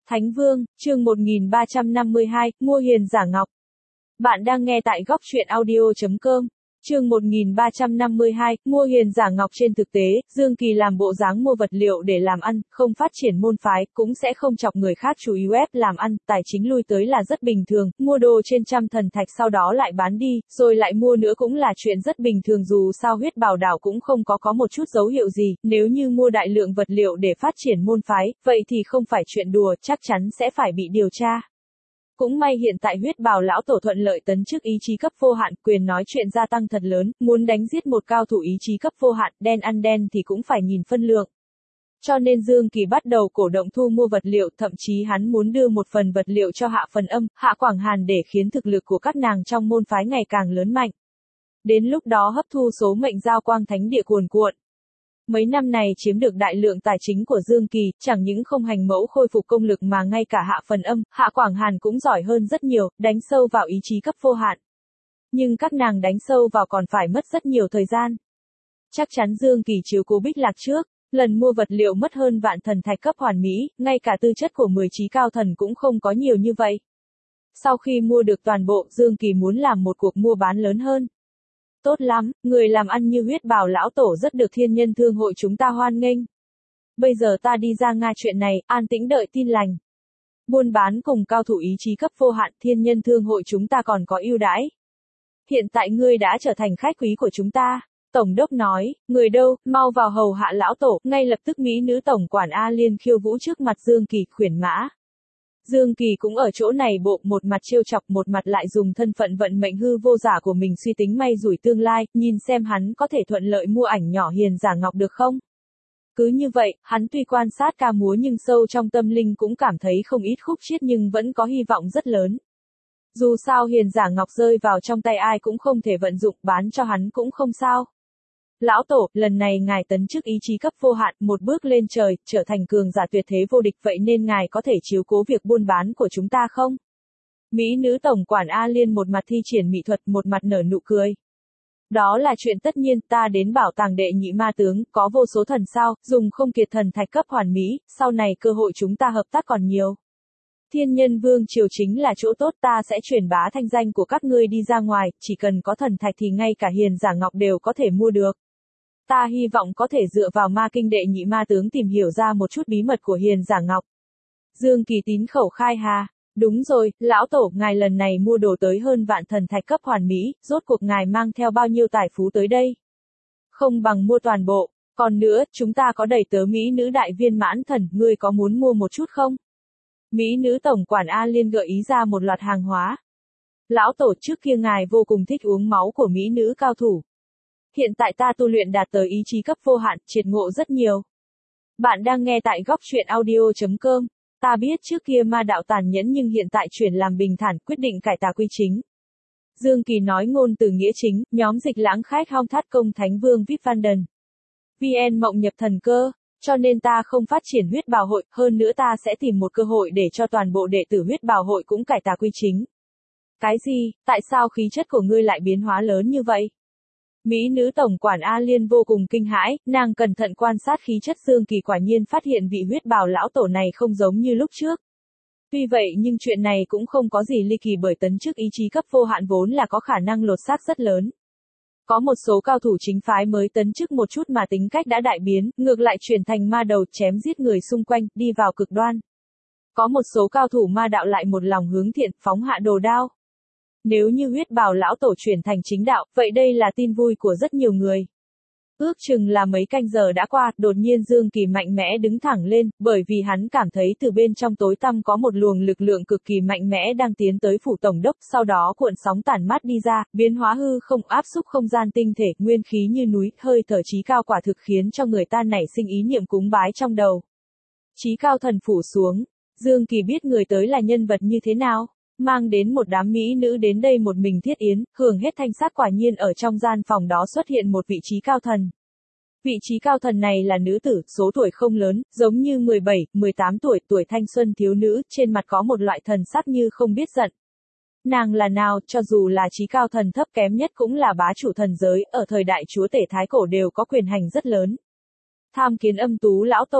Thánh Vương, chương 1352, mua hiền giả ngọc. Bạn đang nghe tại góc truyện audio.com. Chương 1352, mua hiền giả ngọc. Trên thực tế, Dương Kỳ làm bộ dáng mua vật liệu để làm ăn, không phát triển môn phái, cũng sẽ không chọc người khác chú ý web làm ăn, tài chính lui tới là rất bình thường, mua đồ trên trăm thần thạch sau đó lại bán đi, rồi lại mua nữa cũng là chuyện rất bình thường, dù sao huyết bảo đảo cũng không có một chút dấu hiệu gì, nếu như mua đại lượng vật liệu để phát triển môn phái, vậy thì không phải chuyện đùa, chắc chắn sẽ phải bị điều tra. Cũng may hiện tại huyết bào lão tổ thuận lợi tấn chức ý chí cấp vô hạn, quyền nói chuyện gia tăng thật lớn, muốn đánh giết một cao thủ ý chí cấp vô hạn, đen ăn đen thì cũng phải nhìn phân lượng. Cho nên Dương Kỳ bắt đầu cổ động thu mua vật liệu, thậm chí hắn muốn đưa một phần vật liệu cho Hạ Phần Âm, Hạ Quảng Hàn để khiến thực lực của các nàng trong môn phái ngày càng lớn mạnh. Đến lúc đó hấp thu số mệnh giao quang thánh địa cuồn cuộn. Mấy năm này chiếm được đại lượng tài chính của Dương Kỳ, chẳng những không hành mẫu khôi phục công lực mà ngay cả Hạ Phần Âm, Hạ Quảng Hàn cũng giỏi hơn rất nhiều, đánh sâu vào ý chí cấp vô hạn. Nhưng các nàng đánh sâu vào còn phải mất rất nhiều thời gian. Chắc chắn Dương Kỳ chiếu cố Bích Lạc trước, lần mua vật liệu mất hơn vạn thần thạch cấp hoàn mỹ, ngay cả tư chất của 10 chí cao thần cũng không có nhiều như vậy. Sau khi mua được toàn bộ, Dương Kỳ muốn làm một cuộc mua bán lớn hơn. Tốt lắm, người làm ăn như huyết bào lão tổ rất được thiên nhân thương hội chúng ta hoan nghênh. Bây giờ ta đi ra Nga chuyện này, an tĩnh đợi tin lành. Buôn bán cùng cao thủ ý chí cấp vô hạn, thiên nhân thương hội chúng ta còn có ưu đãi. Hiện tại ngươi đã trở thành khách quý của chúng ta. Tổng đốc nói, người đâu, mau vào hầu hạ lão tổ, ngay lập tức mỹ nữ tổng quản A Liên khiêu vũ trước mặt Dương Kỳ, khuyển mã. Dương Kỳ cũng ở chỗ này bộ, một mặt trêu chọc, một mặt lại dùng thân phận vận mệnh hư vô giả của mình suy tính may rủi tương lai, nhìn xem hắn có thể thuận lợi mua ảnh nhỏ hiền giả ngọc được không? Cứ như vậy, hắn tuy quan sát ca múa nhưng sâu trong tâm linh cũng cảm thấy không ít khúc chiết nhưng vẫn có hy vọng rất lớn. Dù sao hiền giả ngọc rơi vào trong tay ai cũng không thể vận dụng, bán cho hắn cũng không sao. Lão tổ, lần này ngài tấn chức ý chí cấp vô hạn, một bước lên trời, trở thành cường giả tuyệt thế vô địch, vậy nên ngài có thể chiếu cố việc buôn bán của chúng ta không? Mỹ nữ tổng quản A Liên một mặt thi triển mỹ thuật, một mặt nở nụ cười. Đó là chuyện tất nhiên, ta đến bảo tàng đệ nhị ma tướng, có vô số thần sao, dùng không kiệt thần thạch cấp hoàn mỹ, sau này cơ hội chúng ta hợp tác còn nhiều. Thiên nhân vương triều chính là chỗ tốt, ta sẽ truyền bá thanh danh của các ngươi đi ra ngoài, chỉ cần có thần thạch thì ngay cả hiền giả ngọc đều có thể mua được. Ta hy vọng có thể dựa vào ma kinh đệ nhị ma tướng tìm hiểu ra một chút bí mật của hiền giả ngọc. Dương Kỳ tín khẩu khai hà. Đúng rồi, lão tổ, ngài lần này mua đồ tới hơn vạn thần thạch cấp hoàn mỹ, rốt cuộc ngài mang theo bao nhiêu tài phú tới đây? Không bằng mua toàn bộ, còn nữa, chúng ta có đầy tớ mỹ nữ đại viên mãn thần, ngươi có muốn mua một chút không? Mỹ nữ tổng quản A Liên gợi ý ra một loạt hàng hóa. Lão tổ, trước kia ngài vô cùng thích uống máu của mỹ nữ cao thủ. Hiện tại ta tu luyện đạt tới ý chí cấp vô hạn, triệt ngộ rất nhiều. Bạn đang nghe tại góc truyện audio.com. Ta biết trước kia ma đạo tàn nhẫn nhưng hiện tại chuyển làm bình thản, quyết định cải tà quy chính. Dương Kỳ nói ngôn từ nghĩa chính, nhóm dịch lãng khách hong thắt công thánh vương Vip Van Den. VN mộng nhập thần cơ, cho nên ta không phát triển huyết bào hội, hơn nữa ta sẽ tìm một cơ hội để cho toàn bộ đệ tử huyết bào hội cũng cải tà quy chính. Cái gì, tại sao khí chất của ngươi lại biến hóa lớn như vậy? Mỹ nữ tổng quản A Liên vô cùng kinh hãi, nàng cẩn thận quan sát khí chất Dương Kỳ, quả nhiên phát hiện vị huyết bào lão tổ này không giống như lúc trước. Tuy vậy nhưng chuyện này cũng không có gì ly kỳ, bởi tấn chức ý chí cấp vô hạn vốn là có khả năng lột xác rất lớn. Có một số cao thủ chính phái mới tấn chức một chút mà tính cách đã đại biến, ngược lại chuyển thành ma đầu, chém giết người xung quanh, đi vào cực đoan. Có một số cao thủ ma đạo lại một lòng hướng thiện, phóng hạ đồ đao. Nếu như huyết bào lão tổ chuyển thành chính đạo, vậy đây là tin vui của rất nhiều người. Ước chừng là mấy canh giờ đã qua, đột nhiên Dương Kỳ mạnh mẽ đứng thẳng lên, bởi vì hắn cảm thấy từ bên trong tối tăm có một luồng lực lượng cực kỳ mạnh mẽ đang tiến tới phủ tổng đốc, sau đó cuộn sóng tản mát đi ra, biến hóa hư không, áp xúc không gian tinh thể, nguyên khí như núi, hơi thở chí cao quả thực khiến cho người ta nảy sinh ý niệm cúng bái trong đầu. Chí cao thần phủ xuống, Dương Kỳ biết người tới là nhân vật như thế nào. Mang đến một đám mỹ nữ đến đây một mình thiết yến, hưởng hết thanh sát, quả nhiên ở trong gian phòng đó xuất hiện một vị trí cao thần. Vị trí cao thần này là nữ tử, số tuổi không lớn, giống như 17, 18 tuổi, tuổi thanh xuân thiếu nữ, trên mặt có một loại thần sắc như không biết giận. Nàng là nào, cho dù là trí cao thần thấp kém nhất cũng là bá chủ thần giới, ở thời đại chúa tể Thái Cổ đều có quyền hành rất lớn. Tham kiến âm tú lão tổ.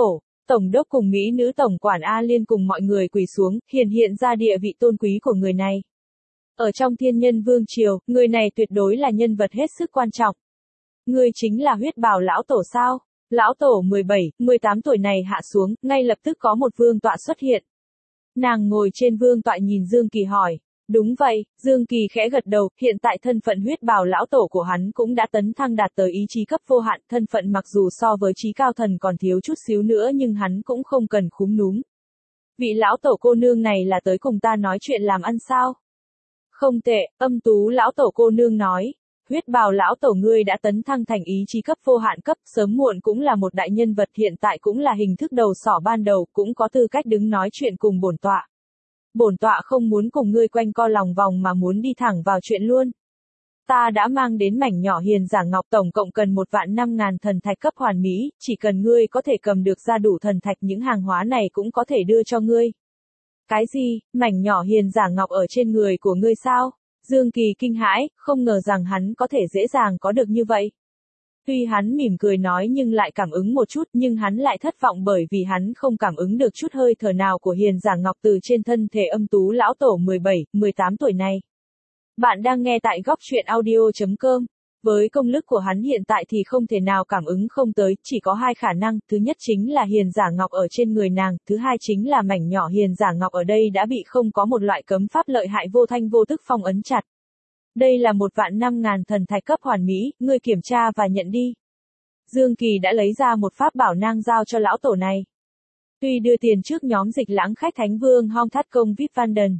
Tổng đốc cùng Mỹ nữ tổng quản A Liên cùng mọi người quỳ xuống, hiện ra địa vị tôn quý của người này. Ở trong Thiên Nhân Vương Triều, người này tuyệt đối là nhân vật hết sức quan trọng. Ngươi chính là Huyết Bào lão tổ sao? Lão tổ 17, 18 tuổi này hạ xuống, ngay lập tức có một vương tọa xuất hiện. Nàng ngồi trên vương tọa nhìn Dương Kỳ hỏi. Đúng vậy, Dương Kỳ khẽ gật đầu, hiện tại thân phận Huyết Bào lão tổ của hắn cũng đã tấn thăng đạt tới ý chí cấp vô hạn, thân phận mặc dù so với chí cao thần còn thiếu chút xíu nữa nhưng hắn cũng không cần khúm núm. Vị lão tổ cô nương này là tới cùng ta nói chuyện làm ăn sao? Không tệ, Âm Tú lão tổ cô nương nói. Huyết Bào lão tổ ngươi đã tấn thăng thành ý chí cấp vô hạn cấp, sớm muộn cũng là một đại nhân vật, hiện tại cũng là hình thức đầu sỏ ban đầu, cũng có tư cách đứng nói chuyện cùng bổn tọa. Bổn tọa không muốn cùng ngươi quanh co lòng vòng mà muốn đi thẳng vào chuyện luôn. Ta đã mang đến mảnh nhỏ hiền giả ngọc tổng cộng cần 1.500.000 thần thạch cấp hoàn mỹ, chỉ cần ngươi có thể cầm được ra đủ thần thạch những hàng hóa này cũng có thể đưa cho ngươi. Cái gì, mảnh nhỏ hiền giả ngọc ở trên người của ngươi sao? Dương Kỳ kinh hãi, không ngờ rằng hắn có thể dễ dàng có được như vậy. Tuy hắn mỉm cười nói nhưng lại cảm ứng một chút, nhưng hắn lại thất vọng bởi vì hắn không cảm ứng được chút hơi thở nào của hiền giả ngọc từ trên thân thể Âm Tú lão tổ 17, 18 tuổi này. Bạn đang nghe tại góc truyện audio.com. Với công lực của hắn hiện tại thì không thể nào cảm ứng không tới, chỉ có hai khả năng, thứ nhất chính là hiền giả ngọc ở trên người nàng, thứ hai chính là mảnh nhỏ hiền giả ngọc ở đây đã bị không có một loại cấm pháp lợi hại vô thanh vô tức phong ấn chặt. Đây là 1.500.000 thần thạch cấp hoàn mỹ, ngươi kiểm tra và nhận đi. Dương Kỳ đã lấy ra một pháp bảo nang giao cho lão tổ này. Tuy đưa tiền trước nhóm Dịch Lãng khách Thánh Vương Hong Thát Công Vip Vanden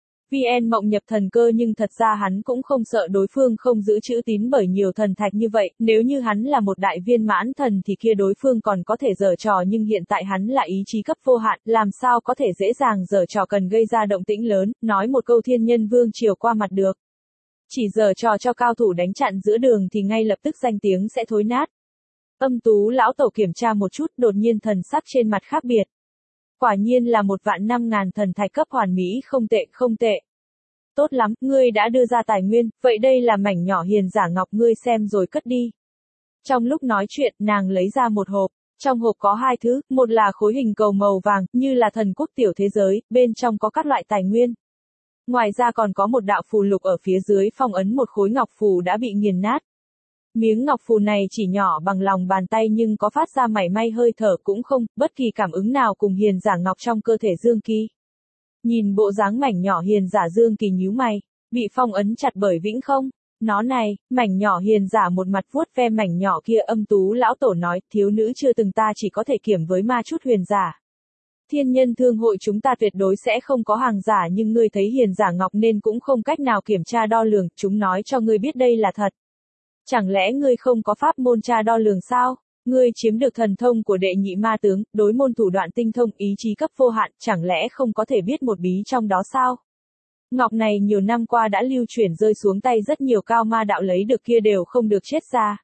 VN mộng nhập thần cơ, nhưng thật ra hắn cũng không sợ đối phương không giữ chữ tín bởi nhiều thần thạch như vậy, nếu như hắn là một đại viên mãn thần thì kia đối phương còn có thể giở trò, nhưng hiện tại hắn là ý chí cấp vô hạn, làm sao có thể dễ dàng giở trò, cần gây ra động tĩnh lớn, nói một câu Thiên Nhân Vương Triều qua mặt được. Chỉ giở trò cho cao thủ đánh chặn giữa đường thì ngay lập tức danh tiếng sẽ thối nát. Âm Tú lão tổ kiểm tra một chút, đột nhiên thần sắc trên mặt khác biệt. Quả nhiên là 1.500.000 thần thạch cấp hoàn mỹ, không tệ, không tệ. Tốt lắm, ngươi đã đưa ra tài nguyên, vậy đây là mảnh nhỏ hiền giả ngọc, ngươi xem rồi cất đi. Trong lúc nói chuyện, nàng lấy ra một hộp. Trong hộp có hai thứ, một là khối hình cầu màu vàng, như là thần quốc tiểu thế giới, bên trong có các loại tài nguyên. Ngoài ra còn có một đạo phù lục ở phía dưới phong ấn một khối ngọc phù đã bị nghiền nát. Miếng ngọc phù này chỉ nhỏ bằng lòng bàn tay nhưng có phát ra mảy may hơi thở cũng không, bất kỳ cảm ứng nào cùng hiền giả ngọc trong cơ thể Dương Kỳ. Nhìn bộ dáng mảnh nhỏ hiền giả, Dương Kỳ nhíu mày, bị phong ấn chặt bởi vĩnh không? Nó này, mảnh nhỏ hiền giả một mặt vuốt ve mảnh nhỏ kia. Âm Tú lão tổ nói, thiếu nữ chưa từng ta chỉ có thể kiểm với ma chút huyền giả. Thiên Nhân Thương hội chúng ta tuyệt đối sẽ không có hàng giả, nhưng ngươi thấy hiền giả ngọc nên cũng không cách nào kiểm tra đo lường, chúng nói cho ngươi biết đây là thật. Chẳng lẽ ngươi không có pháp môn tra đo lường sao? Ngươi chiếm được thần thông của đệ nhị ma tướng, đối môn thủ đoạn tinh thông, ý chí cấp vô hạn, chẳng lẽ không có thể biết một bí trong đó sao? Ngọc này nhiều năm qua đã lưu chuyển rơi xuống tay rất nhiều cao ma đạo, lấy được kia đều không được chết ra.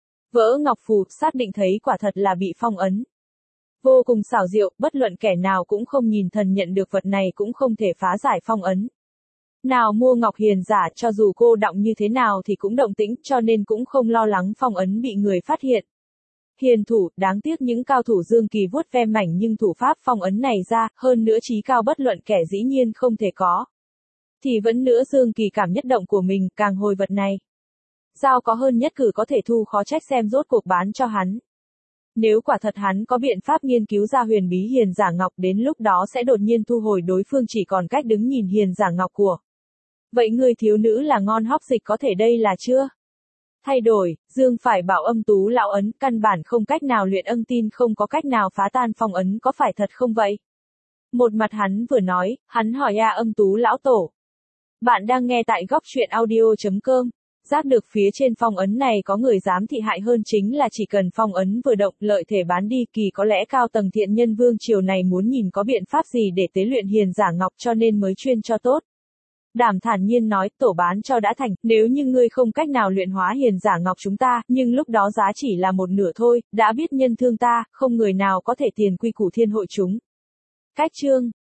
Vỡ ngọc phù, xác định thấy quả thật là bị phong ấn. Vô cùng xảo diệu, bất luận kẻ nào cũng không nhìn thần nhận được vật này cũng không thể phá giải phong ấn. Nào mua ngọc hiền giả, cho dù cô đọng như thế nào thì cũng động tĩnh, cho nên cũng không lo lắng phong ấn bị người phát hiện. Hiền thủ, đáng tiếc những cao thủ. Dương Kỳ vuốt ve mảnh nhưng thủ pháp phong ấn này ra, hơn nữa chí cao bất luận kẻ dĩ nhiên không thể có. Thì vẫn nữa Dương Kỳ cảm nhất động của mình, càng hồi vật này. Giao có hơn nhất cử có thể thu, khó trách xem rốt cuộc bán cho hắn. Nếu quả thật hắn có biện pháp nghiên cứu ra huyền bí hiền giả ngọc, đến lúc đó sẽ đột nhiên thu hồi, đối phương chỉ còn cách đứng nhìn hiền giả ngọc của. Vậy người thiếu nữ là ngon hóc dịch, có thể đây là chưa? Thay đổi, Dương phải bảo Âm Tú lão ấn, căn bản không cách nào luyện, tin không có cách nào phá tan phong ấn, có phải thật không vậy? Một mặt hắn vừa nói, hắn hỏi Âm Tú lão tổ. Bạn đang nghe tại góc truyện audio.com. Giác được phía trên phong ấn này có người dám thị hại hơn, chính là chỉ cần phong ấn vừa động, lợi thể bán đi, kỳ có lẽ cao tầng Thiện Nhân Vương Triều này muốn nhìn có biện pháp gì để tế luyện hiền giả ngọc, cho nên mới chuyên cho tốt. Đảm thản nhiên nói, tổ bán cho đã thành, nếu như ngươi không cách nào luyện hóa hiền giả ngọc chúng ta, nhưng lúc đó giá chỉ là một nửa thôi, đã biết nhân thương ta, không người nào có thể tiền quy củ thiên hội chúng. Cách chương